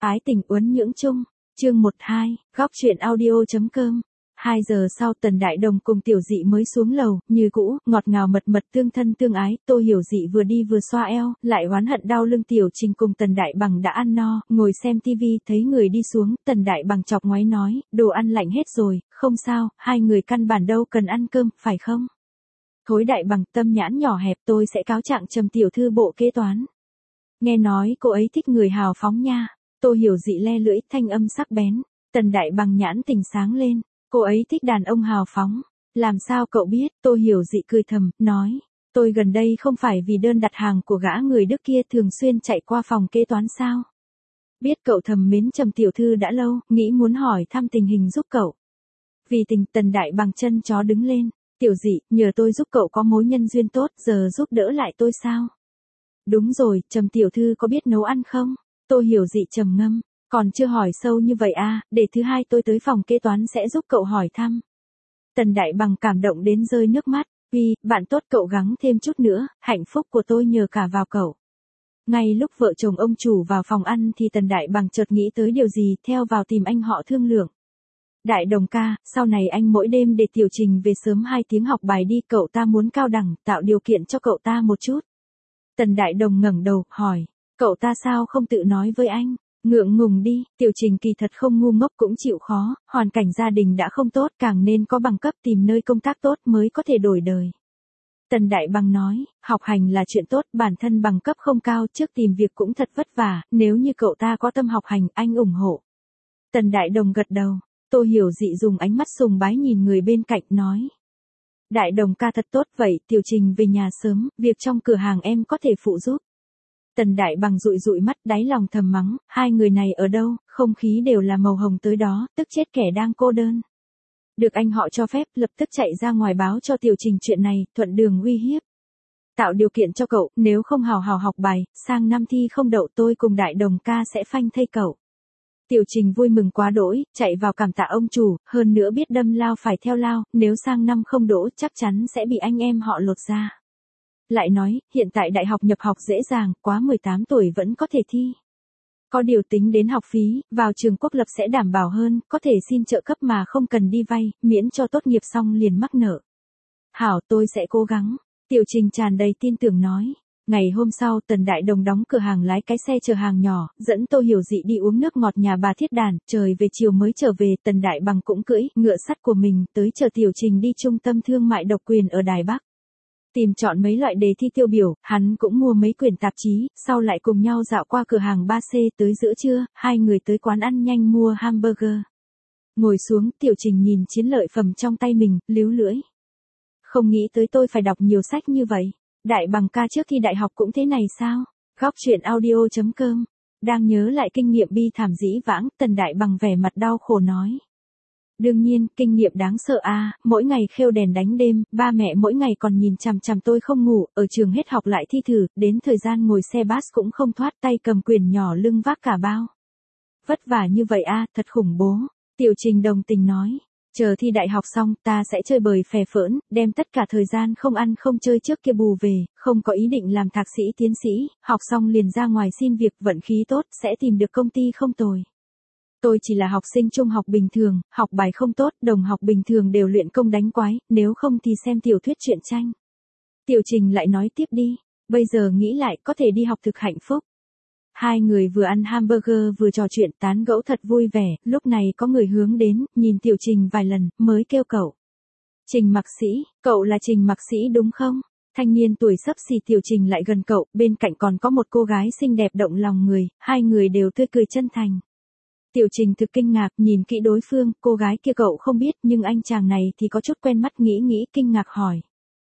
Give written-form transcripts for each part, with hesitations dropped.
Ái tình uốn nhưỡng chung, chương 12, góc truyện audio.com. 2 giờ sau Tần Đại Đồng cùng Tiểu Dị mới xuống lầu, như cũ, ngọt ngào mật mật tương thân tương ái, Tô Hiểu Dị vừa đi vừa xoa eo, lại oán hận đau lưng. Tiểu Trình cùng Tần Đại Bằng đã ăn no, ngồi xem tivi, thấy người đi xuống, Tần Đại Bằng chọc ngoáy nói, đồ ăn lạnh hết rồi, không sao, hai người căn bản đâu cần ăn cơm, phải không? Thối Đại Bằng tâm nhãn nhỏ hẹp, tôi sẽ cáo trạng Trầm tiểu thư bộ kế toán. Nghe nói cô ấy thích người hào phóng nha. Tô Hiểu Dị le lưỡi, thanh âm sắc bén. Tần Đại Bằng nhãn tình sáng lên. Cô ấy thích đàn ông hào phóng. Làm sao cậu biết? Tô Hiểu Dị cười thầm, nói. Tôi gần đây không phải vì đơn đặt hàng của gã người Đức kia thường xuyên chạy qua phòng kế toán sao? Biết cậu thầm mến Trầm tiểu thư đã lâu, nghĩ muốn hỏi thăm tình hình giúp cậu. Vì tình, Tần Đại Bằng chân chó đứng lên. Tiểu Dị, nhờ tôi giúp cậu có mối nhân duyên tốt, giờ giúp đỡ lại tôi sao? Đúng rồi, Trầm tiểu thư có biết nấu ăn không? Tô Hiểu Dị trầm ngâm, còn chưa hỏi sâu như vậy à, để thứ hai tôi tới phòng kế toán sẽ giúp cậu hỏi thăm. Tần Đại Bằng cảm động đến rơi nước mắt, vì, bạn tốt cậu gắng thêm chút nữa, hạnh phúc của tôi nhờ cả vào cậu. Ngay lúc vợ chồng ông chủ vào phòng ăn thì Tần Đại Bằng chợt nghĩ tới điều gì, theo vào tìm anh họ thương lượng. Đại Đồng ca, sau này anh mỗi đêm để Tiểu Trình về sớm 2 tiếng học bài đi, cậu ta muốn cao đẳng, tạo điều kiện cho cậu ta một chút. Tần Đại Đồng ngẩng đầu, hỏi, cậu ta sao không tự nói với anh? Ngượng ngùng đi, Tiểu Trình kỳ thật không ngu ngốc cũng chịu khó, hoàn cảnh gia đình đã không tốt, càng nên có bằng cấp, tìm nơi công tác tốt mới có thể đổi đời. Tần Đại Bằng nói, học hành là chuyện tốt, bản thân bằng cấp không cao, trước tìm việc cũng thật vất vả, nếu như cậu ta có tâm học hành, anh ủng hộ. Tần Đại Đồng gật đầu. Tô Hiểu Dị dùng ánh mắt sùng bái nhìn người bên cạnh, nói. Đại Đồng ca thật tốt, vậy Tiểu Trình về nhà sớm, việc trong cửa hàng em có thể phụ giúp. Tần Đại Bằng dụi dụi mắt, đáy lòng thầm mắng, hai người này ở đâu, không khí đều là màu hồng tới đó, tức chết kẻ đang cô đơn. Được anh họ cho phép, lập tức chạy ra ngoài báo cho Tiểu Trình chuyện này, thuận đường uy hiếp. Tạo điều kiện cho cậu, nếu không hào hào học bài, sang năm thi không đậu tôi cùng Đại Đồng ca sẽ phanh thây cậu. Tiểu Trình vui mừng quá đỗi, chạy vào cảm tạ ông chủ, hơn nữa biết đâm lao phải theo lao, nếu sang năm không đỗ chắc chắn sẽ bị anh em họ lột ra. Lại nói, hiện tại đại học nhập học dễ dàng, quá 18 tuổi vẫn có thể thi. Có điều tính đến học phí, vào trường quốc lập sẽ đảm bảo hơn, có thể xin trợ cấp mà không cần đi vay, miễn cho tốt nghiệp xong liền mắc nợ. Hảo, tôi sẽ cố gắng. Tiểu Trình tràn đầy tin tưởng nói. Ngày hôm sau Tần Đại Đồng đóng cửa hàng, lái cái xe chở hàng nhỏ, dẫn Tô Hiểu Dị đi uống nước ngọt nhà bà Thiết Đàn, trời về chiều mới trở về. Tần Đại Bằng cũng cưỡi ngựa sắt của mình tới chờ Tiểu Trình đi trung tâm thương mại độc quyền ở Đài Bắc. Tìm chọn mấy loại đề thi tiêu biểu, hắn cũng mua mấy quyển tạp chí, sau lại cùng nhau dạo qua cửa hàng 3C. Tới giữa trưa, hai người tới quán ăn nhanh mua hamburger. Ngồi xuống, Tiểu Trình nhìn chiến lợi phẩm trong tay mình, líu lưỡi. Không nghĩ tới tôi phải đọc nhiều sách như vậy. Đại Bằng ca trước khi đại học cũng thế này sao? Góc truyện audio.com. Đang nhớ lại kinh nghiệm bi thảm dĩ vãng, Tần Đại Bằng vẻ mặt đau khổ nói. Đương nhiên, kinh nghiệm đáng sợ à, mỗi ngày khêu đèn đánh đêm, ba mẹ mỗi ngày còn nhìn chằm chằm tôi không ngủ, ở trường hết học lại thi thử, đến thời gian ngồi xe bus cũng không thoát, tay cầm quyển nhỏ lưng vác cả bao. Vất vả như vậy à, thật khủng bố. Tiểu Trình đồng tình nói. Chờ thi đại học xong, ta sẽ chơi bời phè phỡn, đem tất cả thời gian không ăn không chơi trước kia bù về, không có ý định làm thạc sĩ tiến sĩ, học xong liền ra ngoài xin việc, vận khí tốt, sẽ tìm được công ty không tồi. Tôi chỉ là học sinh trung học bình thường, học bài không tốt, đồng học bình thường đều luyện công đánh quái, nếu không thì xem tiểu thuyết truyện tranh. Tiểu Trình lại nói tiếp đi, bây giờ nghĩ lại có thể đi học thực hạnh phúc. Hai người vừa ăn hamburger vừa trò chuyện tán gẫu thật vui vẻ, lúc này có người hướng đến, nhìn Tiểu Trình vài lần, mới kêu cậu. Trình Mặc Sĩ, cậu là Trình Mặc Sĩ đúng không? Thanh niên tuổi xấp xì. Tiểu Trình lại gần cậu, bên cạnh còn có một cô gái xinh đẹp động lòng người, hai người đều tươi cười chân thành. Tiểu Trình thực kinh ngạc, nhìn kỹ đối phương, cô gái kia cậu không biết, nhưng anh chàng này thì có chút quen mắt, nghĩ kinh ngạc hỏi.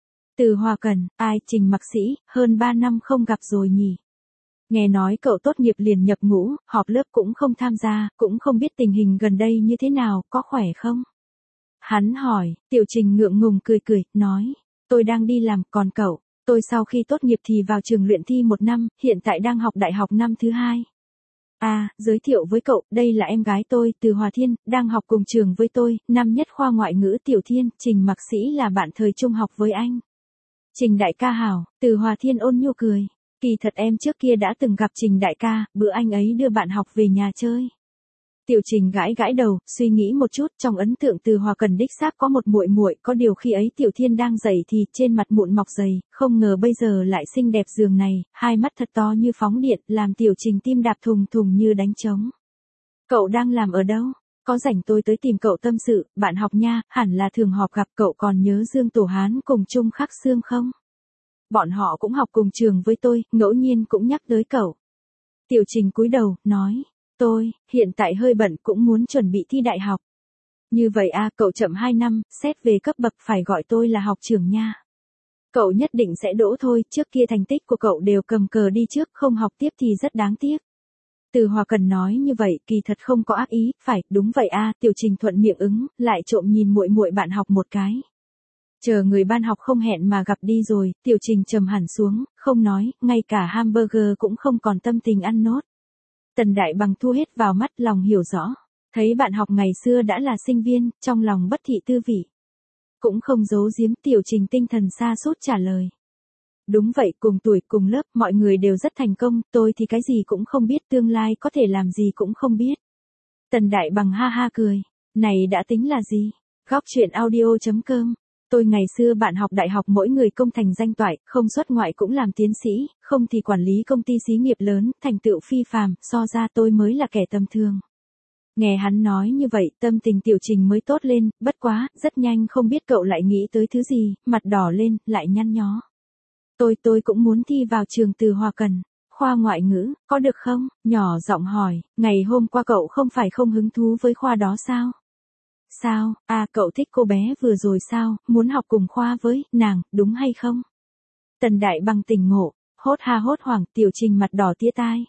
Từ Hòa Cần, ai, Trình Mặc Sĩ, hơn 3 năm không gặp rồi nhỉ? Nghe nói cậu tốt nghiệp liền nhập ngũ, họp lớp cũng không tham gia, cũng không biết tình hình gần đây như thế nào, có khỏe không? Hắn hỏi, Tiểu Trình ngượng ngùng cười, nói, tôi đang đi làm, còn cậu? Tôi sau khi tốt nghiệp thì vào trường luyện thi 1 năm, hiện tại đang học đại học năm thứ 2. À, giới thiệu với cậu, đây là em gái tôi, Từ Hòa Thiên, đang học cùng trường với tôi, năm nhất khoa ngoại ngữ. Tiểu Thiên, Trình Mặc Sĩ là bạn thời trung học với anh. Trình đại ca hảo, Từ Hòa Thiên ôn nhu cười. Kỳ thật em trước kia đã từng gặp Trình đại ca, bữa anh ấy đưa bạn học về nhà chơi. Tiểu Trình gãi gãi đầu, suy nghĩ một chút, trong ấn tượng Từ Hòa Cần đích xác có một muội muội, có điều khi ấy Tiểu Thiên đang dậy thì trên mặt mụn mọc dày, không ngờ bây giờ lại xinh đẹp giường này, hai mắt thật to như phóng điện, làm Tiểu Trình tim đạp thùng thùng như đánh trống. Cậu đang làm ở đâu? Có rảnh tôi tới tìm cậu tâm sự, bạn học nha, hẳn là thường họp gặp. Cậu còn nhớ Dương Tổ Hán cùng Trung Khắc Sương không? Bọn họ cũng học cùng trường với tôi, ngẫu nhiên cũng nhắc tới cậu. Tiểu Trình cúi đầu, nói, tôi, hiện tại hơi bận cũng muốn chuẩn bị thi đại học. Như vậy à, cậu chậm 2 năm, xét về cấp bậc phải gọi tôi là học trưởng nha. Cậu nhất định sẽ đỗ thôi, trước kia thành tích của cậu đều cầm cờ đi trước, không học tiếp thì rất đáng tiếc. Từ Hòa Cần nói như vậy, kỳ thật không có ác ý, phải, đúng vậy à, Tiểu Trình thuận miệng ứng, lại trộm nhìn muội muội bạn học một cái. Chờ người ban học không hẹn mà gặp đi rồi, Tiểu Trình trầm hẳn xuống, không nói, ngay cả hamburger cũng không còn tâm tình ăn nốt. Tần Đại Bằng thu hết vào mắt, lòng hiểu rõ. Thấy bạn học ngày xưa đã là sinh viên, trong lòng bất thị tư vị. Cũng không giấu giếm, Tiểu Trình tinh thần sa sút trả lời. Đúng vậy, cùng tuổi, cùng lớp, mọi người đều rất thành công, tôi thì cái gì cũng không biết, tương lai có thể làm gì cũng không biết. Tần Đại Bằng ha ha cười. Này đã tính là gì? Góc truyện audio.com. Tôi ngày xưa bạn học đại học mỗi người công thành danh toại, không xuất ngoại cũng làm tiến sĩ, không thì quản lý công ty xí nghiệp lớn, thành tựu phi phàm, so ra tôi mới là kẻ tầm thường. Nghe hắn nói như vậy, tâm tình Tiểu Trình mới tốt lên, bất quá, rất nhanh không biết cậu lại nghĩ tới thứ gì, mặt đỏ lên, lại nhăn nhó. Tôi cũng muốn thi vào trường Từ Hòa Cần, khoa ngoại ngữ, có được không? Nhỏ giọng hỏi, ngày hôm qua cậu không phải không hứng thú với khoa đó sao? Sao, à cậu thích cô bé vừa rồi sao, muốn học cùng khoa với nàng, đúng hay không? Tần Đại Bằng tỉnh ngộ, hốt ha hốt hoảng, Tiểu Trình mặt đỏ tía tai.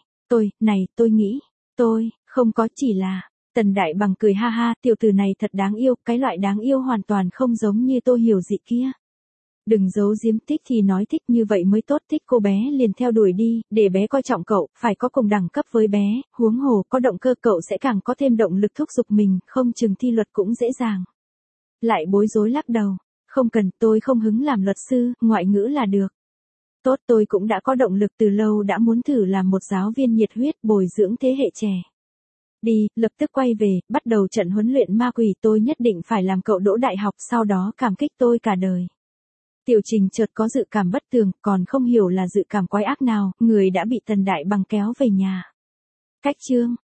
Tôi nghĩ, tôi, không có chỉ là, Tần Đại Bằng cười ha ha, tiểu tử này thật đáng yêu, cái loại đáng yêu hoàn toàn không giống như Tô Hiểu Dị kia. Đừng giấu giếm, thích thì nói thích, như vậy mới tốt, thích cô bé liền theo đuổi đi, để bé coi trọng cậu, phải có cùng đẳng cấp với bé, huống hồ có động cơ cậu sẽ càng có thêm động lực thúc giục mình, không chừng thi luật cũng dễ dàng. Lại bối rối lắc đầu, không cần, tôi không hứng làm luật sư, ngoại ngữ là được. Tốt, tôi cũng đã có động lực từ lâu, đã muốn thử làm một giáo viên nhiệt huyết bồi dưỡng thế hệ trẻ. Đi, lập tức quay về, bắt đầu trận huấn luyện ma quỷ, tôi nhất định phải làm cậu đỗ đại học, sau đó cảm kích tôi cả đời. Tiểu Trình chợt có dự cảm bất tường, còn không hiểu là dự cảm quái ác nào, người đã bị Tần Đại Bằng kéo về nhà. Cách chương